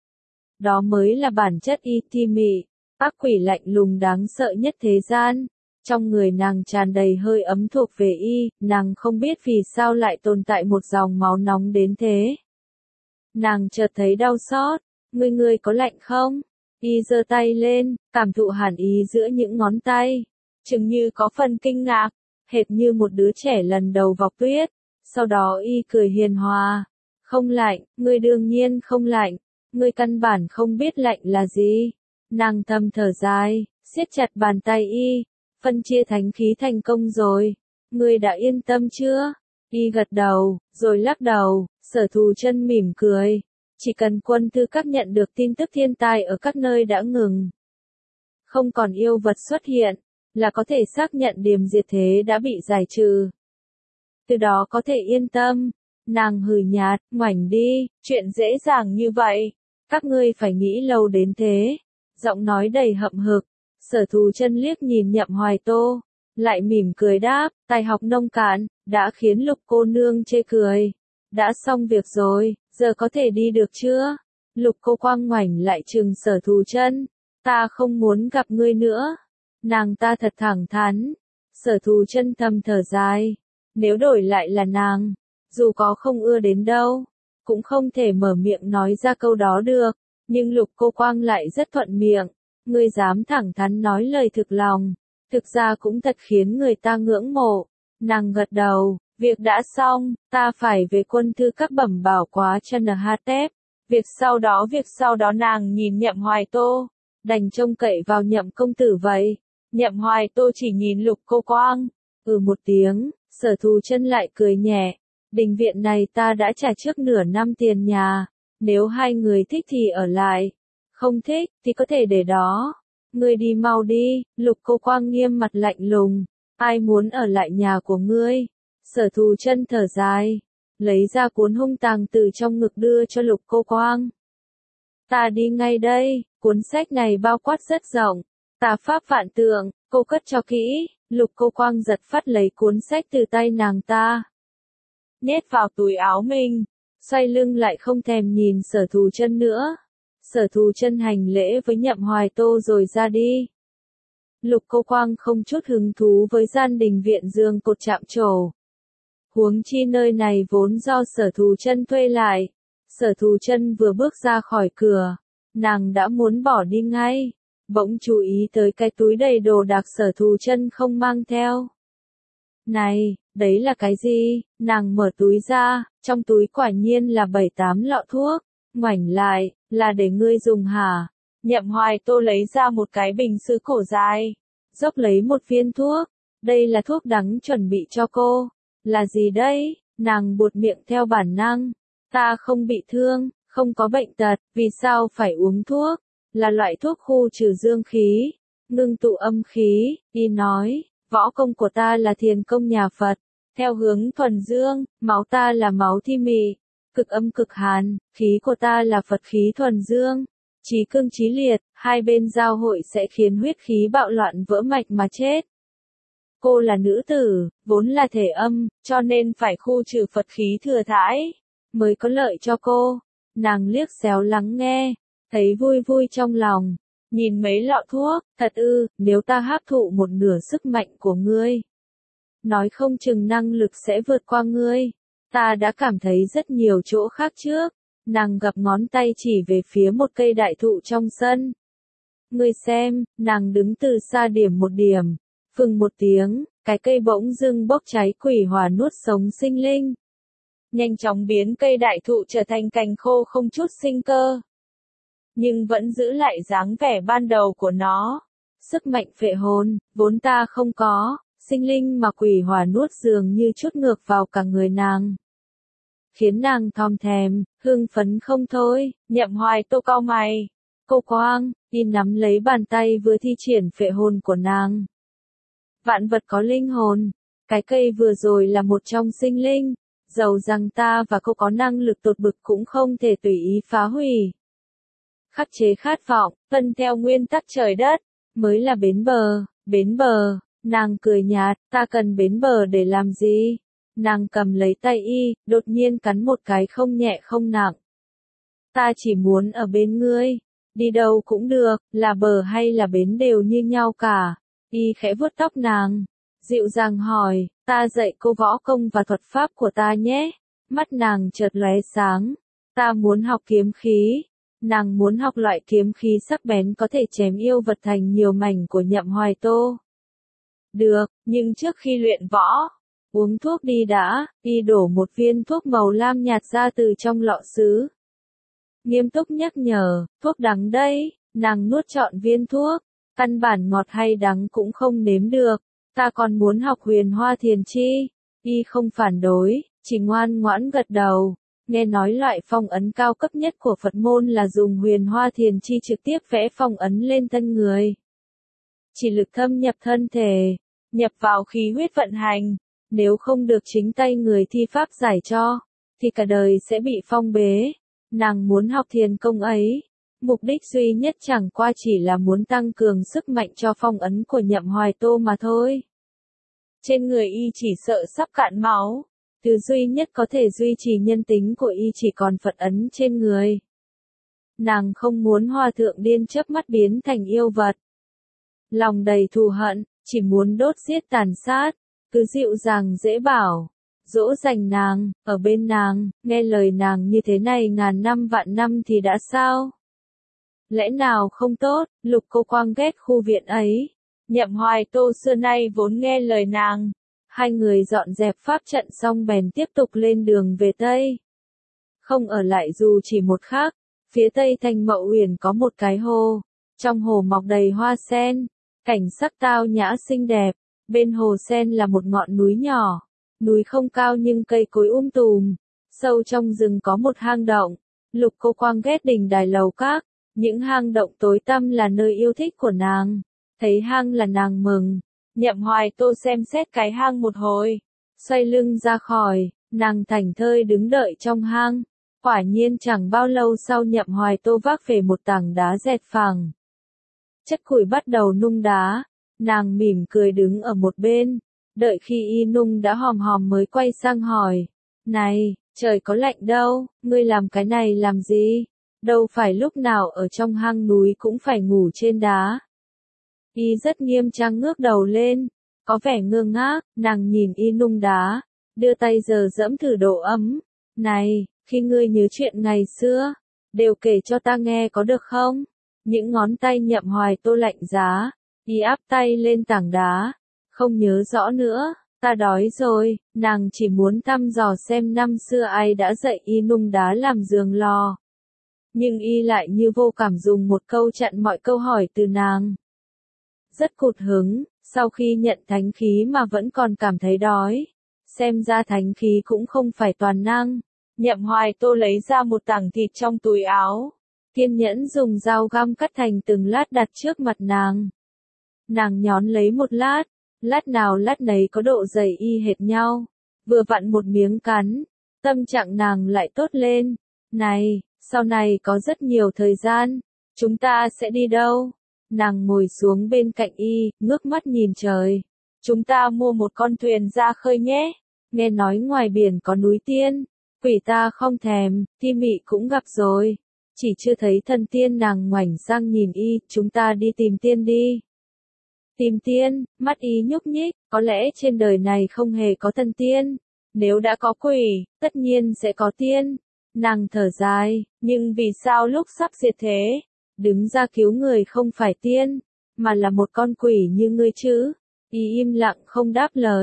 Đó mới là bản chất y thi mị, ác quỷ lạnh lùng đáng sợ nhất thế gian. Trong người nàng tràn đầy hơi ấm thuộc về y, nàng không biết vì sao lại tồn tại một dòng máu nóng đến thế. Nàng chợt thấy đau xót, ngươi ngươi có lạnh không? Y giơ tay lên, cảm thụ hàn ý giữa những ngón tay, chừng như có phần kinh ngạc, hệt như một đứa trẻ lần đầu vọc tuyết. Sau đó y cười hiền hòa, không lạnh, ngươi đương nhiên không lạnh, ngươi căn bản không biết lạnh là gì. Nàng thầm thở dài, siết chặt bàn tay y, phân chia thánh khí thành công rồi, ngươi đã yên tâm chưa? Y gật đầu, rồi lắc đầu. Sở Thù Chân mỉm cười, chỉ cần quân thư các nhận được tin tức thiên tai ở các nơi đã ngừng, không còn yêu vật xuất hiện, là có thể xác nhận điểm diệt thế đã bị giải trừ. Từ đó có thể yên tâm. Nàng hừ nhạt, ngoảnh đi, chuyện dễ dàng như vậy, các ngươi phải nghĩ lâu đến thế. Giọng nói đầy hậm hực. Sở Thù Chân liếc nhìn Nhậm Hoài Tô, lại mỉm cười đáp, tài học nông cạn, đã khiến Lục cô nương chê cười. Đã xong việc rồi, giờ có thể đi được chưa? Lục Cô Quang ngoảnh lại trừng Sở Thù Chân, ta không muốn gặp ngươi nữa. Nàng ta thật thẳng thắn. Sở Thù Chân thầm thở dài, nếu đổi lại là nàng, dù có không ưa đến đâu, cũng không thể mở miệng nói ra câu đó được. Nhưng Lục Cô Quang lại rất thuận miệng, ngươi dám thẳng thắn nói lời thực lòng, thực ra cũng thật khiến người ta ngưỡng mộ. Nàng gật đầu, việc đã xong, ta phải về quân thư các bẩm bảo quá cho N H Tép. Việc sau đó việc sau đó nàng nhìn Nhậm Hoài Tô, đành trông cậy vào Nhậm công tử vậy. Nhậm Hoài Tô chỉ nhìn Lục Cô Quang, ừ một tiếng. Sở Thù Chân lại cười nhẹ, đình viện này ta đã trả trước nửa năm tiền nhà, nếu hai người thích thì ở lại, không thích thì có thể để đó. Ngươi đi mau đi. Lục Cô Quang nghiêm mặt lạnh lùng, ai muốn ở lại nhà của ngươi? Sở Thù Chân thở dài, lấy ra cuốn hung tàng từ trong ngực đưa cho Lục Cô Quang. Ta đi ngay đây. Cuốn sách này bao quát rất rộng, tà pháp vạn tượng, cô cất cho kỹ. Lục Cô Quang giật phắt lấy cuốn sách từ tay nàng ta, nhét vào túi áo mình, xoay lưng lại không thèm nhìn Sở Thù Chân nữa. Sở Thù Chân hành lễ với Nhậm Hoài Tô rồi ra đi. Lục Cô Quang không chút hứng thú với gian đình viện giường cột chạm trổ. Huống chi nơi này vốn do Sở Thù Chân thuê lại. Sở Thù Chân vừa bước ra khỏi cửa, nàng đã muốn bỏ đi ngay, bỗng chú ý tới cái túi đầy đồ đạc Sở Thù Chân không mang theo. Này, đấy là cái gì? Nàng mở túi ra, trong túi quả nhiên là bảy tám lọ thuốc. Ngoảnh lại, là để ngươi dùng hả? Nhậm Hoài Tô lấy ra một cái bình sứ cổ dài, dốc lấy một viên thuốc. Đây là thuốc đắng chuẩn bị cho cô. Là gì đây? Nàng buột miệng theo bản năng. Ta không bị thương, không có bệnh tật, vì sao phải uống thuốc? Là loại thuốc khu trừ dương khí, ngưng tụ âm khí. Y nói, võ công của ta là thiền công nhà Phật, theo hướng thuần dương, máu ta là máu thi mị, cực âm cực hàn, khí của ta là Phật khí thuần dương, chí cương chí liệt, hai bên giao hội sẽ khiến huyết khí bạo loạn vỡ mạch mà chết. Cô là nữ tử, vốn là thể âm, cho nên phải khu trừ Phật khí thừa thãi, mới có lợi cho cô. Nàng liếc xéo lắng nghe, thấy vui vui trong lòng, nhìn mấy lọ thuốc, thật ư, nếu ta hấp thụ một nửa sức mạnh của ngươi, nói không chừng năng lực sẽ vượt qua ngươi. Ta đã cảm thấy rất nhiều chỗ khác trước. Nàng gập ngón tay chỉ về phía một cây đại thụ trong sân. Ngươi xem, nàng đứng từ xa điểm một điểm, phừng một tiếng, cái cây bỗng dưng bốc cháy quỷ hỏa nuốt sống sinh linh. nhanh chóng biến cây đại thụ trở thành cành khô không chút sinh cơ. Nhưng vẫn giữ lại dáng vẻ ban đầu của nó. Sức mạnh phệ hồn, vốn ta không có, sinh linh mà quỷ hỏa nuốt dường như chút ngược vào cả người nàng. Khiến nàng thòm thèm, hưng phấn không thôi, Nhậm Hoài Tô cau mày. Cô Quang, đi nắm lấy bàn tay vừa thi triển phệ hồn của nàng. Vạn vật có linh hồn, cái cây vừa rồi là một trong sinh linh, dầu rằng ta và cô có năng lực tột bực cũng không thể tùy ý phá hủy. Khắc chế khát vọng, tuân theo nguyên tắc trời đất, mới là bến bờ, bến bờ, nàng cười nhạt, ta cần bến bờ để làm gì? Nàng cầm lấy tay y, đột nhiên cắn một cái không nhẹ không nặng. Ta chỉ muốn ở bên ngươi, đi đâu cũng được, là bờ hay là bến đều như nhau cả. Y khẽ vuốt tóc nàng, dịu dàng hỏi, ta dạy cô võ công và thuật pháp của ta nhé. Mắt nàng chợt lóe sáng, ta muốn học kiếm khí. Nàng muốn học loại kiếm khí sắc bén có thể chém yêu vật thành nhiều mảnh của Nhậm Hoài Tô. Được, nhưng trước khi luyện võ, uống thuốc đi đã. Y đổ một viên thuốc màu lam nhạt ra từ trong lọ sứ. Nghiêm túc nhắc nhở, thuốc đắng đấy. Nàng nuốt trọn viên thuốc, căn bản ngọt hay đắng cũng không nếm được. Ta còn muốn học Huyền Hoa Thiền Chi. Y không phản đối, chỉ ngoan ngoãn gật đầu. Nghe nói loại phong ấn cao cấp nhất của Phật môn là dùng Huyền Hoa Thiền Chi trực tiếp vẽ phong ấn lên thân người. Chỉ lực thâm nhập thân thể, nhập vào khí huyết vận hành, nếu không được chính tay người thi pháp giải cho, thì cả đời sẽ bị phong bế. Nàng muốn học thiền công ấy, mục đích duy nhất chẳng qua chỉ là muốn tăng cường sức mạnh cho phong ấn của Nhậm Hoài Tô mà thôi. Trên người y chỉ sợ sắp cạn máu. Thứ duy nhất có thể duy trì nhân tính của y chỉ còn Phật ấn trên người. Nàng không muốn hòa thượng điên chớp mắt biến thành yêu vật. Lòng đầy thù hận, chỉ muốn đốt giết tàn sát, cứ dịu dàng dễ bảo, dỗ dành nàng, ở bên nàng, nghe lời nàng như thế này ngàn năm vạn năm thì đã sao? Lẽ nào không tốt, Lục Cô Quang ghét khu viện ấy. Nhậm Hoài Tô xưa nay vốn nghe lời nàng. Hai người dọn dẹp pháp trận xong bèn tiếp tục lên đường về Tây. Không ở lại dù chỉ một khắc, phía Tây thành Mậu Uyển có một cái hồ. Trong hồ mọc đầy hoa sen, cảnh sắc tao nhã xinh đẹp. Bên hồ sen là một ngọn núi nhỏ. Núi không cao nhưng cây cối um tùm. Sâu trong rừng có một hang động. Lục Cô Quang ghét đình đài lầu các. Những hang động tối tăm là nơi yêu thích của nàng. Thấy hang là nàng mừng. Nhậm Hoài Tô xem xét cái hang một hồi, xoay lưng ra khỏi, nàng thảnh thơi đứng đợi trong hang. Quả nhiên chẳng bao lâu sau Nhậm Hoài Tô vác về một tảng đá dẹt phẳng. Chất củi bắt đầu nung đá, nàng mỉm cười đứng ở một bên, đợi khi y nung đã hòm hòm mới quay sang hỏi, này, trời có lạnh đâu, ngươi làm cái này làm gì? Đâu phải lúc nào ở trong hang núi cũng phải ngủ trên đá. Y rất nghiêm trang ngước đầu lên, có vẻ ngơ ngác, nàng nhìn y nung đá, đưa tay giờ dẫm thử độ ấm. Này, khi ngươi nhớ chuyện ngày xưa, đều kể cho ta nghe có được không? Những ngón tay Nhậm Hoài Tô lạnh giá, y áp tay lên tảng đá, không nhớ rõ nữa, ta đói rồi, nàng chỉ muốn thăm dò xem năm xưa ai đã dạy y nung đá làm giường lò. Nhưng y lại như vô cảm dùng một câu chặn mọi câu hỏi từ nàng. Rất cụt hứng, sau khi nhận thánh khí mà vẫn còn cảm thấy đói. Xem ra thánh khí cũng không phải toàn năng. Nhậm Hoài Tô lấy ra một tảng thịt trong túi áo. Kiên nhẫn dùng dao găm cắt thành từng lát đặt trước mặt nàng. Nàng nhón lấy một lát, lát nào lát nấy có độ dày y hệt nhau. Vừa vặn một miếng cắn, tâm trạng nàng lại tốt lên. Này, sau này có rất nhiều thời gian, chúng ta sẽ đi đâu? Nàng ngồi xuống bên cạnh y, ngước mắt nhìn trời. Chúng ta mua một con thuyền ra khơi nhé. Nghe nói ngoài biển có núi tiên. Quỷ ta không thèm, Thi Mị cũng gặp rồi. Chỉ chưa thấy thần tiên. Nàng ngoảnh sang nhìn y, chúng ta đi tìm tiên đi. Tìm tiên, mắt y nhúc nhích, có lẽ trên đời này không hề có thần tiên. Nếu đã có quỷ, tất nhiên sẽ có tiên. Nàng thở dài, nhưng vì sao lúc sắp diệt thế? Đứng ra cứu người không phải tiên, mà là một con quỷ như ngươi chứ. Y im lặng không đáp lời.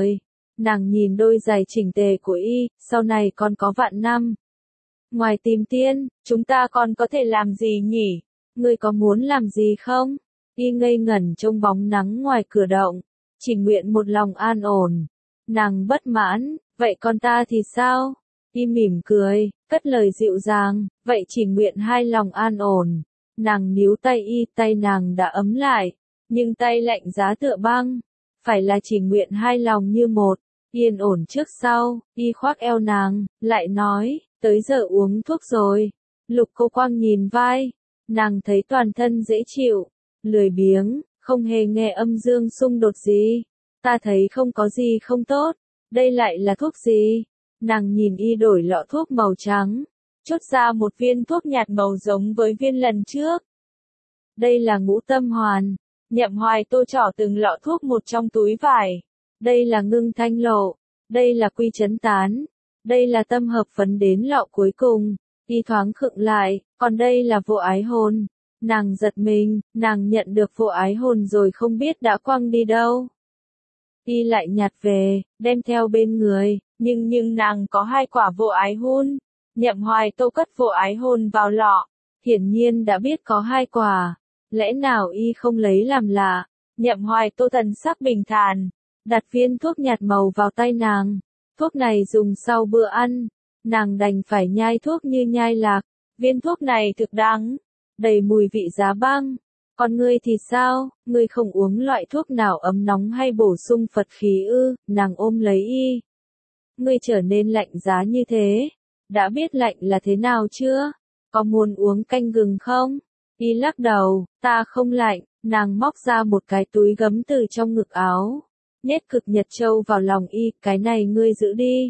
Nàng nhìn đôi giày chỉnh tề của y, sau này còn có vạn năm. Ngoài tìm tiên, chúng ta còn có thể làm gì nhỉ? Ngươi có muốn làm gì không? Y ngây ngẩn trong bóng nắng ngoài cửa động, chỉ nguyện một lòng an ổn. Nàng bất mãn, vậy còn ta thì sao? Y mỉm cười, cất lời dịu dàng, vậy chỉ nguyện hai lòng an ổn. Nàng níu tay y, tay nàng đã ấm lại, nhưng tay lạnh giá tựa băng. Phải là chỉ nguyện hai lòng như một, yên ổn trước sau. Y khoác eo nàng, lại nói, tới giờ uống thuốc rồi. Lục Cô Quang nhìn vai, nàng thấy toàn thân dễ chịu, lười biếng, không hề nghe âm dương xung đột gì. Ta thấy không có gì không tốt, đây lại là thuốc gì? Nàng nhìn y đổi lọ thuốc màu trắng, chốt ra một viên thuốc nhạt màu giống với viên lần trước. Đây là Ngũ Tâm Hoàn. Nhậm Hoài Tô trỏ từng lọ thuốc một trong túi vải. Đây là Ngưng Thanh Lộ. Đây là Quy Chấn Tán. Đây là Tâm Hợp Phấn đến lọ cuối cùng. Y thoáng khựng lại, còn đây là Vô Ái Hồn. Nàng giật mình, nàng nhận được Vô Ái Hồn rồi không biết đã quăng đi đâu. Y lại nhặt về, đem theo bên người, nhưng nhưng nàng có hai quả Vô Ái Hồn. Nhậm Hoài Tô cất Vô Ái Hồn vào lọ, hiển nhiên đã biết có hai quả. Lẽ nào y không lấy làm lạ? Nhậm Hoài Tô thần sắc bình thản, đặt viên thuốc nhạt màu vào tay nàng. Thuốc này dùng sau bữa ăn, nàng đành phải nhai thuốc như nhai lạc. Viên thuốc này thực đắng, đầy mùi vị giá băng. Còn ngươi thì sao, ngươi không uống loại thuốc nào ấm nóng hay bổ sung Phật khí ư? Nàng ôm lấy y. Ngươi trở nên lạnh giá như thế, đã biết lạnh là thế nào chưa? Có muốn uống canh gừng không? Y lắc đầu, ta không lạnh. Nàng móc ra một cái túi gấm từ trong ngực áo, nhét Cực Nhật Châu vào lòng y, cái này ngươi giữ đi.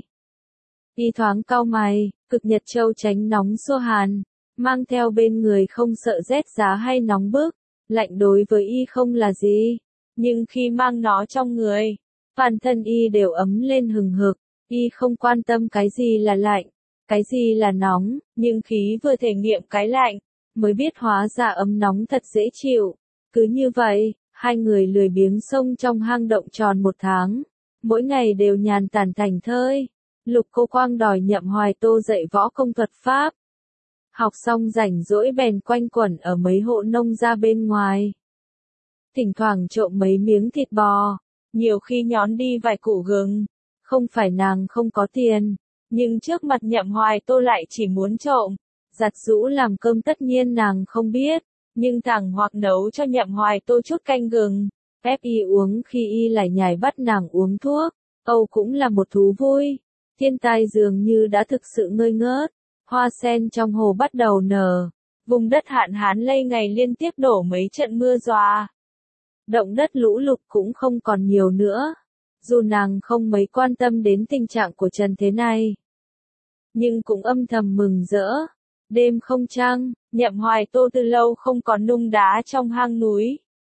Y thoáng cau mày, Cực Nhật Châu tránh nóng xua hàn, mang theo bên người không sợ rét giá hay nóng bức, lạnh đối với y không là gì, nhưng khi mang nó trong người, toàn thân y đều ấm lên hừng hực. Y không quan tâm cái gì là lạnh, cái gì là nóng, nhưng khí vừa thể nghiệm cái lạnh, mới biết hóa ra ấm nóng thật dễ chịu. Cứ như vậy, hai người lười biếng xông trong hang động tròn một tháng, mỗi ngày đều nhàn tản thảnh thơi. Lục Cô Quang đòi Nhậm Hoài Tô dạy võ công thuật pháp. Học xong rảnh rỗi bèn quanh quẩn ở mấy hộ nông gia bên ngoài. Thỉnh thoảng trộm mấy miếng thịt bò, nhiều khi nhón đi vài củ gừng. Không phải nàng không có tiền, nhưng trước mặt Nhậm Hoài Tô lại chỉ muốn trộm. Giặt giũ làm cơm tất nhiên nàng không biết, nhưng thẳng hoặc nấu cho Nhậm Hoài Tô chút canh gừng, ép y uống khi y lại nhảy bắt nàng uống thuốc. Âu cũng là một thú vui. Thiên tai dường như đã thực sự ngơi ngớt, hoa sen trong hồ bắt đầu nở, vùng đất hạn hán lây ngày liên tiếp đổ mấy trận mưa dòa. Động đất lũ lụt cũng không còn nhiều nữa, dù nàng không mấy quan tâm đến tình trạng của trần thế này, nhưng cũng âm thầm mừng rỡ. Đêm không trăng, Nhậm Hoài Tô từ lâu không còn nung đá trong hang núi.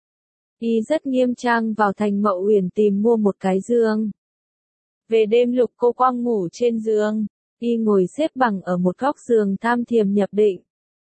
Y rất nghiêm trang vào thành Mậu Uyển tìm mua một cái giường. Về đêm Lục Cô Quang ngủ trên giường, y ngồi xếp bằng ở một góc giường tham thiềm nhập định.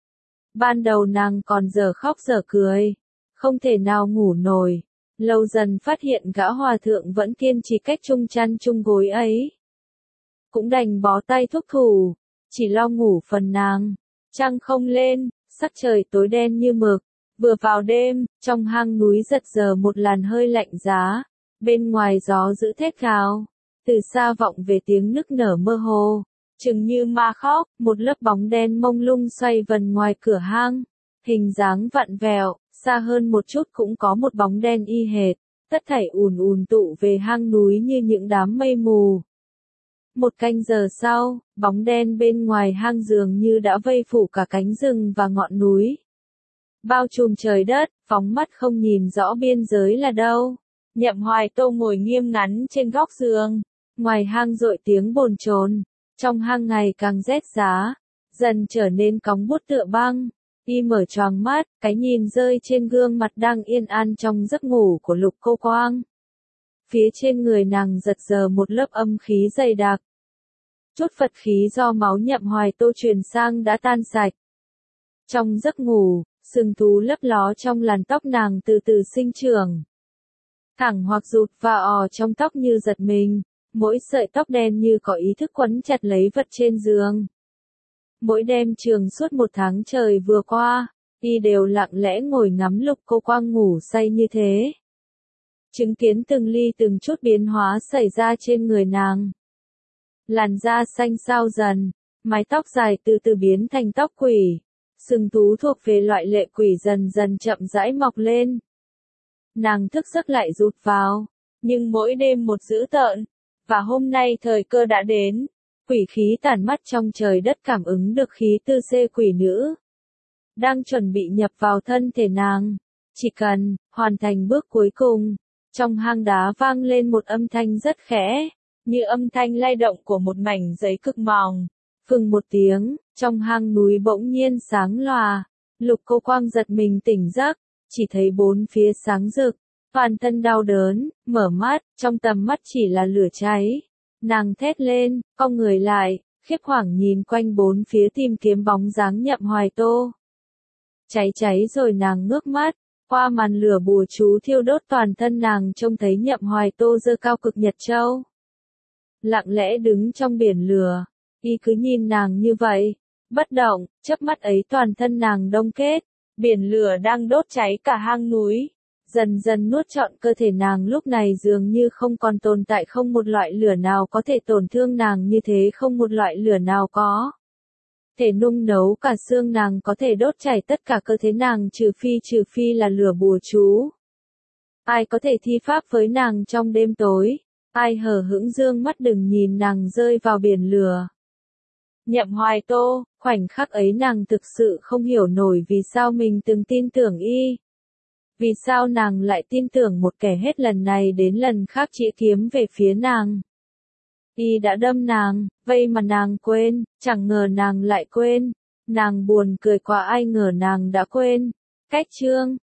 Ban đầu nàng còn dở khóc dở cười, không thể nào ngủ nổi, lâu dần phát hiện gã hòa thượng vẫn kiên trì cách chung chăn chung gối ấy. Cũng đành bó tay thúc thủ, chỉ lo ngủ phần nàng. Trăng không lên, sắc trời tối đen như mực. Vừa vào đêm, trong hang núi giật giờ một làn hơi lạnh giá. Bên ngoài gió dữ thét gào. Từ xa vọng về tiếng nức nở mơ hồ. Chừng như ma khóc, một lớp bóng đen mông lung xoay vần ngoài cửa hang. Hình dáng vặn vẹo, xa hơn một chút cũng có một bóng đen y hệt. Tất thảy ùn ùn tụ về hang núi như những đám mây mù. Một canh giờ sau, bóng đen bên ngoài hang dường như đã vây phủ cả cánh rừng và ngọn núi. Bao trùm trời đất, phóng mắt không nhìn rõ biên giới là đâu. Nhậm Hoài Tô ngồi nghiêm ngắn trên góc giường. Ngoài hang rội tiếng bồn chồn. Trong hang ngày càng rét giá, dần trở nên cóng bút tựa băng. Y mở choàng mắt, cái nhìn rơi trên gương mặt đang yên an trong giấc ngủ của Lục Cô Quang. Phía trên người nàng giật giờ một lớp âm khí dày đặc. Chút Phật khí do máu Nhậm Hoài Tô truyền sang đã tan sạch. Trong giấc ngủ, sừng thú lấp ló trong làn tóc nàng từ từ sinh trưởng. Thẳng hoặc rụt và ò trong tóc như giật mình, mỗi sợi tóc đen như có ý thức quấn chặt lấy vật trên giường. Mỗi đêm trường suốt một tháng trời vừa qua, y đều lặng lẽ ngồi ngắm Lục Cô Quang ngủ say như thế. Chứng kiến từng ly từng chút biến hóa xảy ra trên người nàng. Làn da xanh xao dần, mái tóc dài từ từ biến thành tóc quỷ, sừng thú thuộc về loại lệ quỷ dần dần chậm rãi mọc lên. Nàng thức giấc lại rụt vào, nhưng mỗi đêm một dữ tợn, và hôm nay thời cơ đã đến, quỷ khí tản mắt trong trời đất cảm ứng được khí tư xê quỷ nữ. Đang chuẩn bị nhập vào thân thể nàng, chỉ cần hoàn thành bước cuối cùng, trong hang đá vang lên một âm thanh rất khẽ, như âm thanh lay động của một mảnh giấy cực mỏng. Phừng một tiếng, trong hang núi bỗng nhiên sáng lòa, Lục Cô Quang giật mình tỉnh giấc, chỉ thấy bốn phía sáng rực, toàn thân đau đớn, mở mắt, trong tầm mắt chỉ là lửa cháy. Nàng thét lên, cong người lại, khiếp hoảng nhìn quanh bốn phía tìm kiếm bóng dáng Nhậm Hoài Tô. Cháy cháy rồi nàng ngước mắt, qua màn lửa bùa chú thiêu đốt toàn thân nàng trông thấy Nhậm Hoài Tô giơ cao cực nhật châu. Lặng lẽ đứng trong biển lửa, y cứ nhìn nàng như vậy, bất động, chớp mắt ấy toàn thân nàng đông kết, biển lửa đang đốt cháy cả hang núi, dần dần nuốt trọn cơ thể nàng lúc này dường như không còn tồn tại, không một loại lửa nào có thể tổn thương nàng như thế, không một loại lửa nào có thể nung nấu cả xương nàng, có thể đốt chảy tất cả cơ thể nàng, trừ phi trừ phi là lửa bùa chú. Ai có thể thi pháp với nàng trong đêm tối, ai hờ hững dương mắt đừng nhìn nàng rơi vào biển lửa. Nhậm Hoài Tô, khoảnh khắc ấy nàng thực sự không hiểu nổi vì sao mình từng tin tưởng y. Vì sao nàng lại tin tưởng một kẻ hết lần này đến lần khác chĩa kiếm về phía nàng. Y đã đâm nàng, vậy mà nàng quên, chẳng ngờ nàng lại quên. Nàng buồn cười quá, ai ngờ nàng đã quên. Cách chương